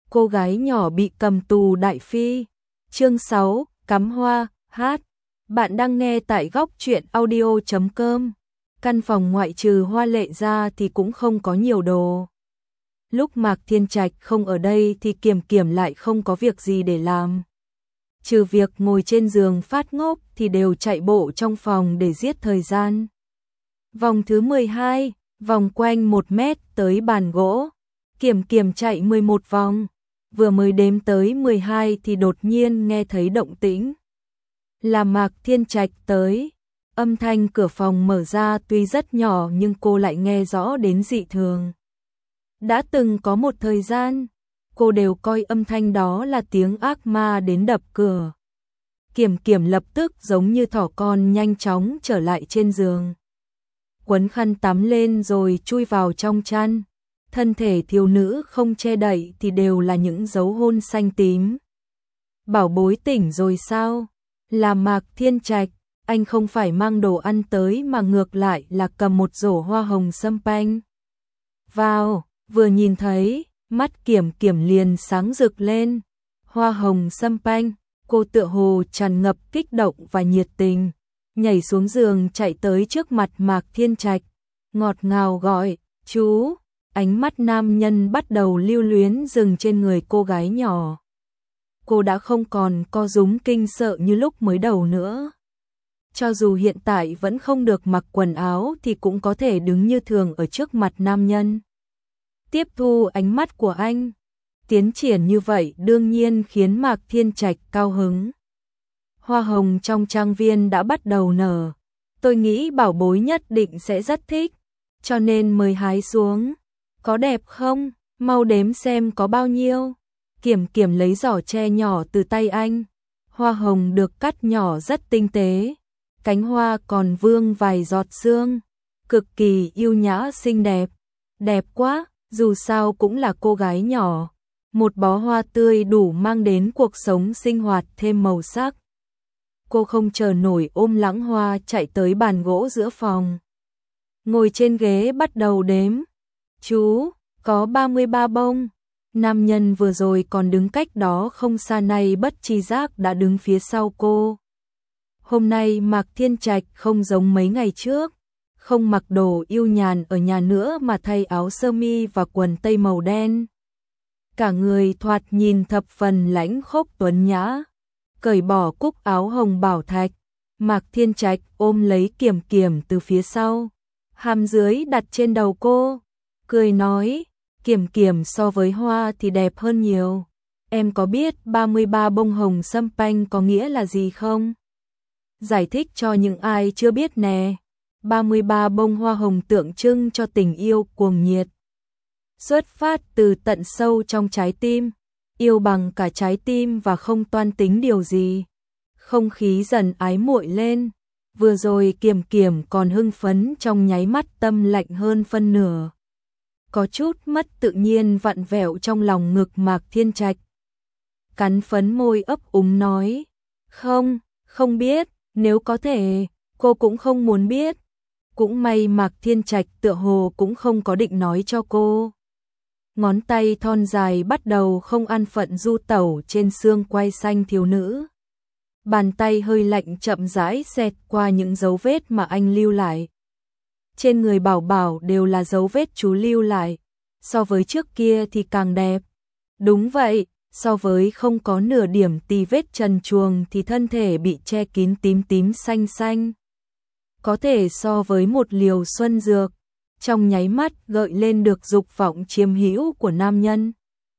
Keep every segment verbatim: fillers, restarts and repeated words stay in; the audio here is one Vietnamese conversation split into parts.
cô gái nhỏ bị cầm tù đại phi. Chương sáu, cắm hoa, hát. Bạn đang nghe tại góc truyện audio chấm com. Căn phòng ngoại trừ hoa lệ ra thì cũng không có nhiều đồ. Lúc Mạc Thiên Trạch không ở đây thì Kiềm Kiềm lại không có việc gì để làm. Trừ việc ngồi trên giường phát ngốc thì đều chạy bộ trong phòng để giết thời gian. Vòng thứ mười hai, vòng quanh một mét tới bàn gỗ. Kiềm Kiềm chạy mười một vòng. Vừa mới đếm tới mười hai thì đột nhiên nghe thấy động tĩnh. Là Mạc Thiên Trạch tới. Âm thanh cửa phòng mở ra tuy rất nhỏ nhưng cô lại nghe rõ đến dị thường. Đã từng có một thời gian, cô đều coi âm thanh đó là tiếng ác ma đến đập cửa. Kiềm Kiềm lập tức giống như thỏ con nhanh chóng trở lại trên giường. Quấn khăn tắm lên rồi chui vào trong chăn. Thân thể thiếu nữ không che đậy thì đều là những dấu hôn xanh tím. Bảo bối tỉnh rồi sao? Là Mạc Thiên Trạch, anh không phải mang đồ ăn tới mà ngược lại là cầm một rổ hoa hồng sâm panh. Vào, vừa nhìn thấy, mắt Kiềm Kiềm liền sáng rực lên. Hoa hồng sâm panh, cô tựa hồ tràn ngập kích động và nhiệt tình. Nhảy xuống giường chạy tới trước mặt Mạc Thiên Trạch. Ngọt ngào gọi, chú. Ánh mắt nam nhân bắt đầu lưu luyến dừng trên người cô gái nhỏ. Cô đã không còn co rúm kinh sợ như lúc mới đầu nữa. Cho dù hiện tại vẫn không được mặc quần áo thì cũng có thể đứng như thường ở trước mặt nam nhân. Tiếp thu ánh mắt của anh. Tiến triển như vậy đương nhiên khiến Mạc Thiên Trạch cao hứng. Hoa hồng trong trang viên đã bắt đầu nở. Tôi nghĩ bảo bối nhất định sẽ rất thích. Cho nên mời hái xuống. Có đẹp không? Mau đếm xem có bao nhiêu. Kiềm Kiềm lấy giỏ tre nhỏ từ tay anh. Hoa hồng được cắt nhỏ rất tinh tế. Cánh hoa còn vương vài giọt sương. Cực kỳ yêu nhã xinh đẹp. Đẹp quá, dù sao cũng là cô gái nhỏ. Một bó hoa tươi đủ mang đến cuộc sống sinh hoạt thêm màu sắc. Cô không chờ nổi ôm lãng hoa chạy tới bàn gỗ giữa phòng. Ngồi trên ghế bắt đầu đếm. Chú, có ba mươi ba bông. Nam nhân vừa rồi còn đứng cách đó không xa này bất tri giác đã đứng phía sau cô. Hôm nay Mạc Thiên Trạch không giống mấy ngày trước. Không mặc đồ yêu nhàn ở nhà nữa mà thay áo sơ mi và quần tây màu đen. Cả người thoạt nhìn thập phần lãnh khốc tuấn nhã. Cởi bỏ cúc áo hồng bảo thạch. Mạc Thiên Trạch ôm lấy Kiềm Kiềm từ phía sau. Hàm dưới đặt trên đầu cô. Cười nói, Kiềm Kiềm so với hoa thì đẹp hơn nhiều. Em có biết ba mươi ba bông hồng sâm panh có nghĩa là gì không? Giải thích cho những ai chưa biết nè. ba mươi ba bông hoa hồng tượng trưng cho tình yêu cuồng nhiệt. Xuất phát từ tận sâu trong trái tim. Yêu bằng cả trái tim và không toan tính điều gì. Không khí dần ái muội lên. Vừa rồi Kiềm Kiềm còn hưng phấn trong nháy mắt tâm lạnh hơn phân nửa. Có chút mất tự nhiên vặn vẹo trong lòng ngực Mạc Thiên Trạch. Cắn phấn môi ấp úng nói. Không, không biết, nếu có thể, cô cũng không muốn biết. Cũng may Mạc Thiên Trạch tựa hồ cũng không có định nói cho cô. Ngón tay thon dài bắt đầu không an phận du tẩu trên xương quai xanh thiếu nữ. Bàn tay hơi lạnh chậm rãi xẹt qua những dấu vết mà anh lưu lại. Trên người Bảo Bảo đều là dấu vết chú lưu lại. So với trước kia thì càng đẹp. Đúng vậy, so với không có nửa điểm tì vết trần truồng thì thân thể bị che kín tím tím xanh xanh. Có thể so với một liều xuân dược. Trong nháy mắt gợi lên được dục vọng chiếm hữu của nam nhân.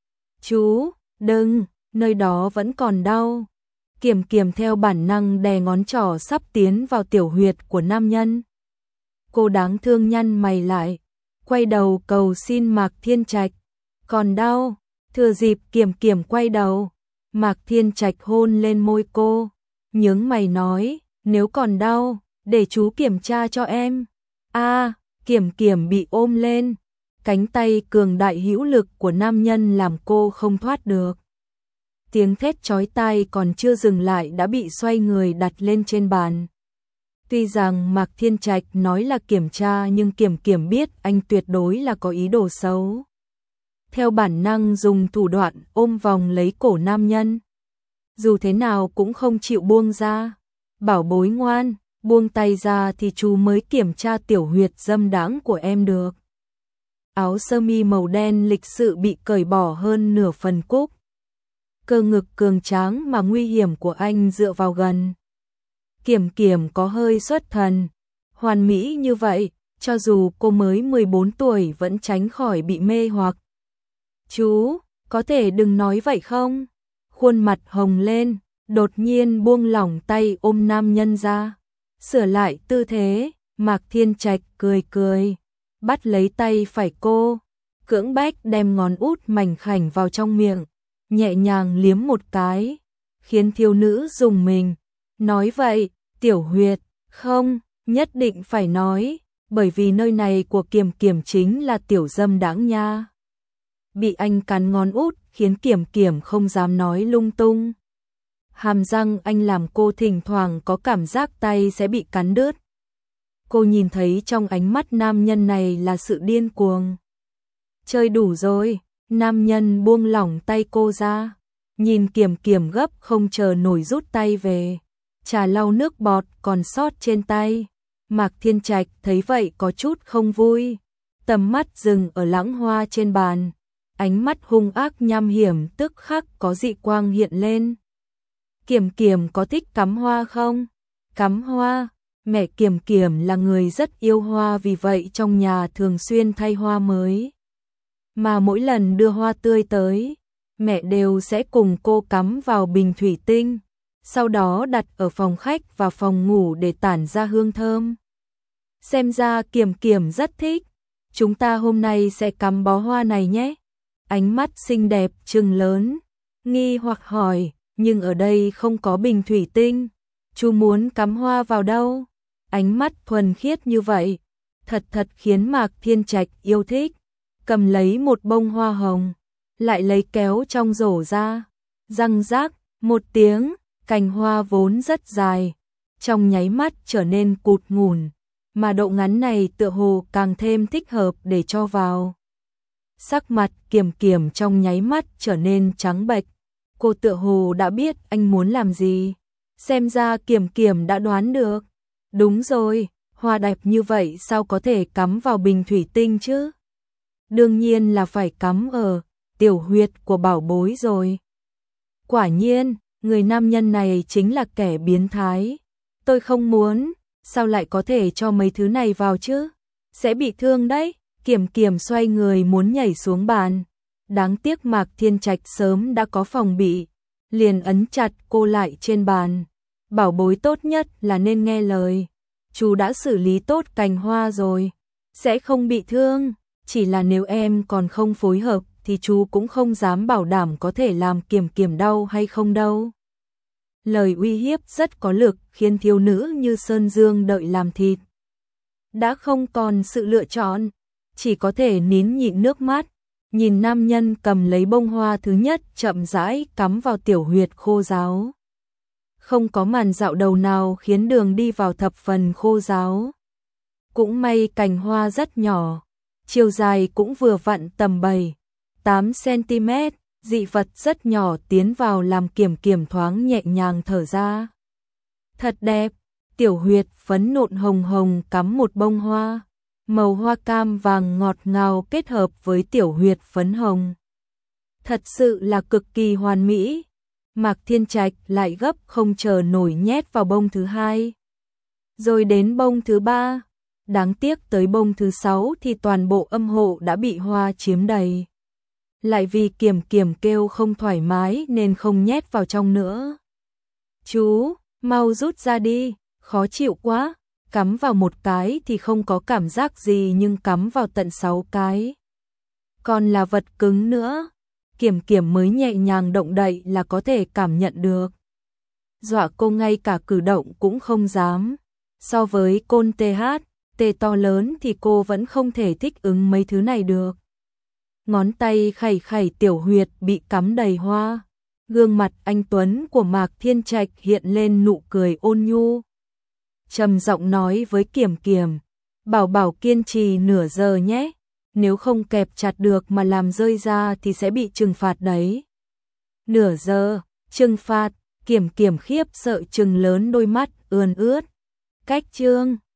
Chú, đừng, nơi đó vẫn còn đau. Kiềm Kiềm theo bản năng đè ngón trỏ sắp tiến vào tiểu huyệt của nam nhân. Cô đáng thương nhăn mày lại, quay đầu cầu xin Mạc Thiên Trạch. Còn đau, thừa dịp Kiềm Kiềm quay đầu, Mạc Thiên Trạch hôn lên môi cô, nhướng mày nói, nếu còn đau, để chú kiểm tra cho em. A, à, Kiềm Kiềm bị ôm lên, cánh tay cường đại hữu lực của nam nhân làm cô không thoát được. Tiếng thét chói tai còn chưa dừng lại đã bị xoay người đặt lên trên bàn. Tuy rằng Mạc Thiên Trạch nói là kiểm tra nhưng Kiềm Kiềm biết anh tuyệt đối là có ý đồ xấu. theo bản năng dùng thủ đoạn ôm vòng lấy cổ nam nhân. Dù thế nào cũng không chịu buông ra. Bảo bối ngoan, buông tay ra thì chú mới kiểm tra tiểu huyệt dâm đãng của em được. Áo sơ mi màu đen lịch sự bị cởi bỏ hơn nửa phần cúc. Cơ ngực cường tráng mà nguy hiểm của anh dựa vào gần. Kiểm Kiểm có hơi xuất thần. Hoàn mỹ như vậy, cho dù cô mới mười bốn tuổi vẫn tránh khỏi bị mê hoặc. Chú, có thể đừng nói vậy không? Khuôn mặt hồng lên, đột nhiên buông lỏng tay ôm nam nhân ra. Sửa lại tư thế, Mạc Thiên Trạch cười cười, bắt lấy tay phải cô, cưỡng bách đem ngón út mảnh khảnh vào trong miệng, nhẹ nhàng liếm một cái, khiến thiếu nữ rùng mình. Nói vậy, tiểu huyệt, không, nhất định phải nói, bởi vì nơi này của Kiểm Kiểm chính là tiểu dâm đãng nha. Bị anh cắn ngón út khiến Kiểm Kiểm không dám nói lung tung. Hàm răng anh làm cô thỉnh thoảng có cảm giác tay sẽ bị cắn đứt. Cô nhìn thấy trong ánh mắt nam nhân này là sự điên cuồng. Chơi đủ rồi, nam nhân buông lỏng tay cô ra, nhìn Kiểm Kiểm gấp không chờ nổi rút tay về, trà lau nước bọt còn sót trên tay. Mạc Thiên Trạch thấy vậy có chút không vui, tầm mắt dừng ở lãng hoa trên bàn, ánh mắt hung ác nham hiểm tức khắc có dị quang hiện lên. Kiểm Kiểm có thích cắm hoa không? Cắm hoa, mẹ Kiểm Kiểm là người rất yêu hoa, vì vậy trong nhà thường xuyên thay hoa mới. Mà mỗi lần đưa hoa tươi tới, mẹ đều sẽ cùng cô cắm vào bình thủy tinh, sau đó đặt ở phòng khách và phòng ngủ để tản ra hương thơm. Xem ra Kiểm Kiểm rất thích, chúng ta hôm nay sẽ cắm bó hoa này nhé. Ánh mắt xinh đẹp trừng lớn, nghi hoặc hỏi, nhưng ở đây không có bình thủy tinh, chú muốn cắm hoa vào đâu? Ánh mắt thuần khiết như vậy, thật thật khiến Mạc Thiên Trạch yêu thích. Cầm lấy một bông hoa hồng, lại lấy kéo trong rổ ra, răng rác, một tiếng, cành hoa vốn rất dài, trong nháy mắt trở nên cụt ngủn, mà độ ngắn này tựa hồ càng thêm thích hợp để cho vào. Sắc mặt Kiểm Kiểm trong nháy mắt trở nên trắng bệch, cô tựa hồ đã biết anh muốn làm gì, xem ra Kiểm Kiểm đã đoán được. Đúng rồi, hoa đẹp như vậy sao có thể cắm vào bình thủy tinh chứ? Đương nhiên là phải cắm ở tiểu huyệt của bảo bối rồi. Quả nhiên, người nam nhân này chính là kẻ biến thái. Tôi không muốn, sao lại có thể cho mấy thứ này vào chứ? Sẽ bị thương đấy. Kiểm Kiểm xoay người muốn nhảy xuống bàn. Đáng tiếc Mạc Thiên Trạch sớm đã có phòng bị, liền ấn chặt cô lại trên bàn. Bảo bối tốt nhất là nên nghe lời. Chú đã xử lý tốt cành hoa rồi, sẽ không bị thương. Chỉ là nếu em còn không phối hợp thì chú cũng không dám bảo đảm có thể làm Kiểm Kiểm đau hay không đâu. Lời uy hiếp rất có lực khiến thiếu nữ như Sơn Dương đợi làm thịt. Đã không còn sự lựa chọn, chỉ có thể nín nhịn nước mắt, nhìn nam nhân cầm lấy bông hoa thứ nhất chậm rãi cắm vào tiểu huyệt khô ráo. Không có màn dạo đầu nào khiến đường đi vào thập phần khô ráo. Cũng may cành hoa rất nhỏ, chiều dài cũng vừa vặn tầm bảy, tám xăng-ti-mét, dị vật rất nhỏ tiến vào làm Kiểm Kiểm thoáng nhẹ nhàng thở ra. Thật đẹp, tiểu huyệt phấn nộn hồng hồng cắm một bông hoa, màu hoa cam vàng ngọt ngào kết hợp với tiểu huyệt phấn hồng. Thật sự là cực kỳ hoàn mỹ. Mạc Thiên Trạch lại gấp không chờ nổi nhét vào bông thứ hai. Rồi đến bông thứ ba. Đáng tiếc tới bông thứ sáu thì toàn bộ âm hộ đã bị hoa chiếm đầy. Lại vì Kiểm Kiểm kêu không thoải mái nên không nhét vào trong nữa. Chú, mau rút ra đi, khó chịu quá. Cắm vào một cái thì không có cảm giác gì nhưng cắm vào tận sáu cái. Còn là vật cứng nữa. Kiểm Kiểm mới nhẹ nhàng động đậy là có thể cảm nhận được. Dọa cô ngay cả cử động cũng không dám. So với côn tê hát, tê to lớn thì cô vẫn không thể thích ứng mấy thứ này được. Ngón tay khẩy khẩy tiểu huyệt bị cắm đầy hoa. Gương mặt anh tuấn của Mạc Thiên Trạch hiện lên nụ cười ôn nhu. Trầm giọng nói với Kiểm Kiểm, bảo bảo kiên trì nửa giờ nhé. nếu không kẹp chặt được mà làm rơi ra thì sẽ bị trừng phạt đấy. Nửa giờ, trừng phạt, Kiểm Kiểm khiếp sợ trừng lớn đôi mắt ươn ướt. Cách chương